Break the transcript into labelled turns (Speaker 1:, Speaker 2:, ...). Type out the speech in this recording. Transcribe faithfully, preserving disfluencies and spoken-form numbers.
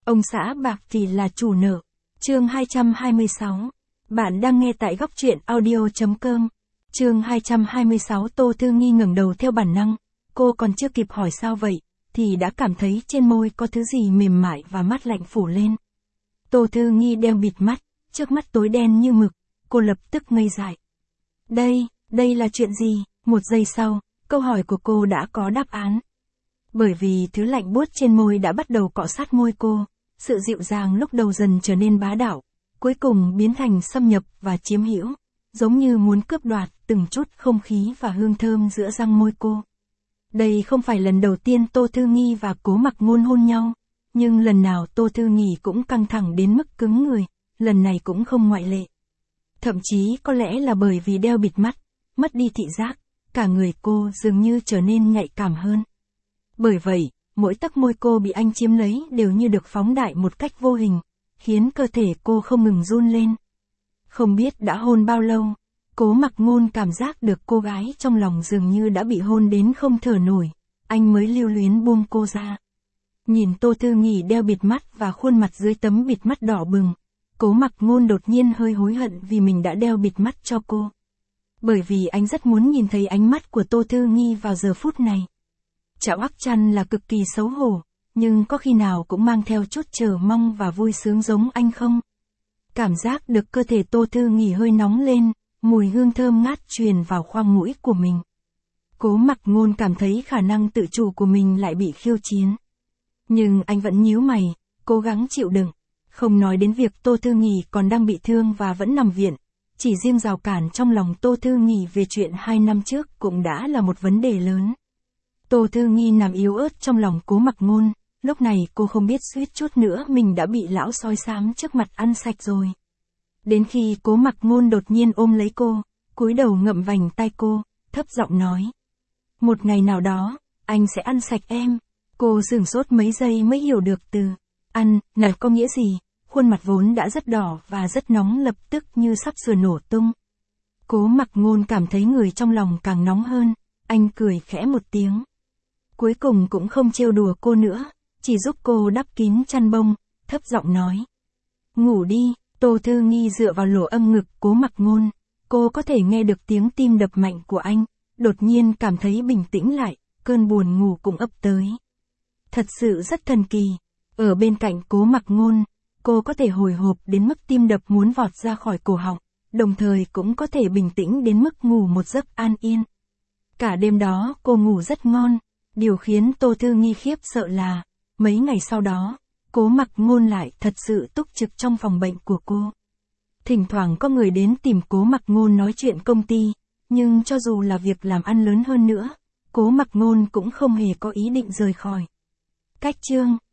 Speaker 1: Ông xã bạc thì là chủ nợ. Chương hai trăm hai mươi sáu. Bạn đang nghe tại góc truyện audio.com. Chương hai trăm hai mươi sáu. Tô Thư Nghi ngẩng đầu theo bản năng, cô còn chưa kịp hỏi sao vậy, thì đã cảm thấy trên môi có thứ gì mềm mại và mát lạnh phủ lên. Tô Thư Nghi đeo bịt mắt, trước mắt tối đen như mực, cô lập tức ngây dại. Đây, đây là chuyện gì? Một giây sau, câu hỏi của cô đã có đáp án. Bởi vì thứ lạnh buốt trên môi đã bắt đầu cọ sát môi cô, sự dịu dàng lúc đầu dần trở nên bá đạo, cuối cùng biến thành xâm nhập và chiếm hữu, giống như muốn cướp đoạt từng chút không khí và hương thơm giữa răng môi cô. Đây không phải lần đầu tiên Tô Thư Nghi và Cố Mặc Ngôn hôn nhau, nhưng lần nào Tô Thư Nghi cũng căng thẳng đến mức cứng người, lần này cũng không ngoại lệ. Thậm chí có lẽ là bởi vì đeo bịt mắt, mất đi thị giác, cả người cô dường như trở nên nhạy cảm hơn. Bởi vậy, mỗi tấc môi cô bị anh chiếm lấy đều như được phóng đại một cách vô hình, khiến cơ thể cô không ngừng run lên. Không biết đã hôn bao lâu, Cố Mặc Ngôn cảm giác được cô gái trong lòng dường như đã bị hôn đến không thở nổi, anh mới lưu luyến buông cô ra. Nhìn Tô Thư Nghi đeo bịt mắt và khuôn mặt dưới tấm bịt mắt đỏ bừng, Cố Mặc Ngôn đột nhiên hơi hối hận vì mình đã đeo bịt mắt cho cô. Bởi vì anh rất muốn nhìn thấy ánh mắt của Tô Thư Nghi vào giờ phút này. Chạo ắc chăn là cực kỳ xấu hổ, nhưng có khi nào cũng mang theo chút chờ mong và vui sướng giống anh không? Cảm giác được cơ thể Tô Thư Nghi hơi nóng lên, mùi hương thơm ngát truyền vào khoang mũi của mình. Cố Mặc Ngôn cảm thấy khả năng tự chủ của mình lại bị khiêu chiến. Nhưng anh vẫn nhíu mày, cố gắng chịu đựng. Không nói đến việc Tô Thư Nghi còn đang bị thương và vẫn nằm viện, chỉ riêng rào cản trong lòng Tô Thư Nghi về chuyện hai năm trước cũng đã là một vấn đề lớn. Tô Thư Nghi nằm yếu ớt trong lòng Cố Mặc Ngôn, lúc này cô không biết suýt chút nữa mình đã bị lão sói xám trước mặt ăn sạch rồi. Đến khi Cố Mặc Ngôn đột nhiên ôm lấy cô, cúi đầu ngậm vành tai cô, thấp giọng nói. Một ngày nào đó, anh sẽ ăn sạch em. Cô sửng sốt mấy giây mới hiểu được từ ăn là có nghĩa gì, khuôn mặt vốn đã rất đỏ và rất nóng lập tức như sắp sửa nổ tung. Cố Mặc Ngôn cảm thấy người trong lòng càng nóng hơn, anh cười khẽ một tiếng. Cuối cùng cũng không trêu đùa cô nữa, chỉ giúp cô đắp kín chăn bông, thấp giọng nói. Ngủ đi. Tô Thư Nghi dựa vào lỗ âm ngực Cố Mặc Ngôn, cô có thể nghe được tiếng tim đập mạnh của anh, đột nhiên cảm thấy bình tĩnh lại, cơn buồn ngủ cũng ập tới. Thật sự rất thần kỳ, ở bên cạnh Cố Mặc Ngôn, cô có thể hồi hộp đến mức tim đập muốn vọt ra khỏi cổ họng, đồng thời cũng có thể bình tĩnh đến mức ngủ một giấc an yên. Cả đêm đó cô ngủ rất ngon, điều khiến Tô Thư Nghi khiếp sợ là, mấy ngày sau đó, Cố Mặc Ngôn lại thật sự túc trực trong phòng bệnh của cô. Thỉnh thoảng có người đến tìm Cố Mặc Ngôn nói chuyện công ty, nhưng cho dù là việc làm ăn lớn hơn nữa, Cố Mặc Ngôn cũng không hề có ý định rời khỏi. Cách chương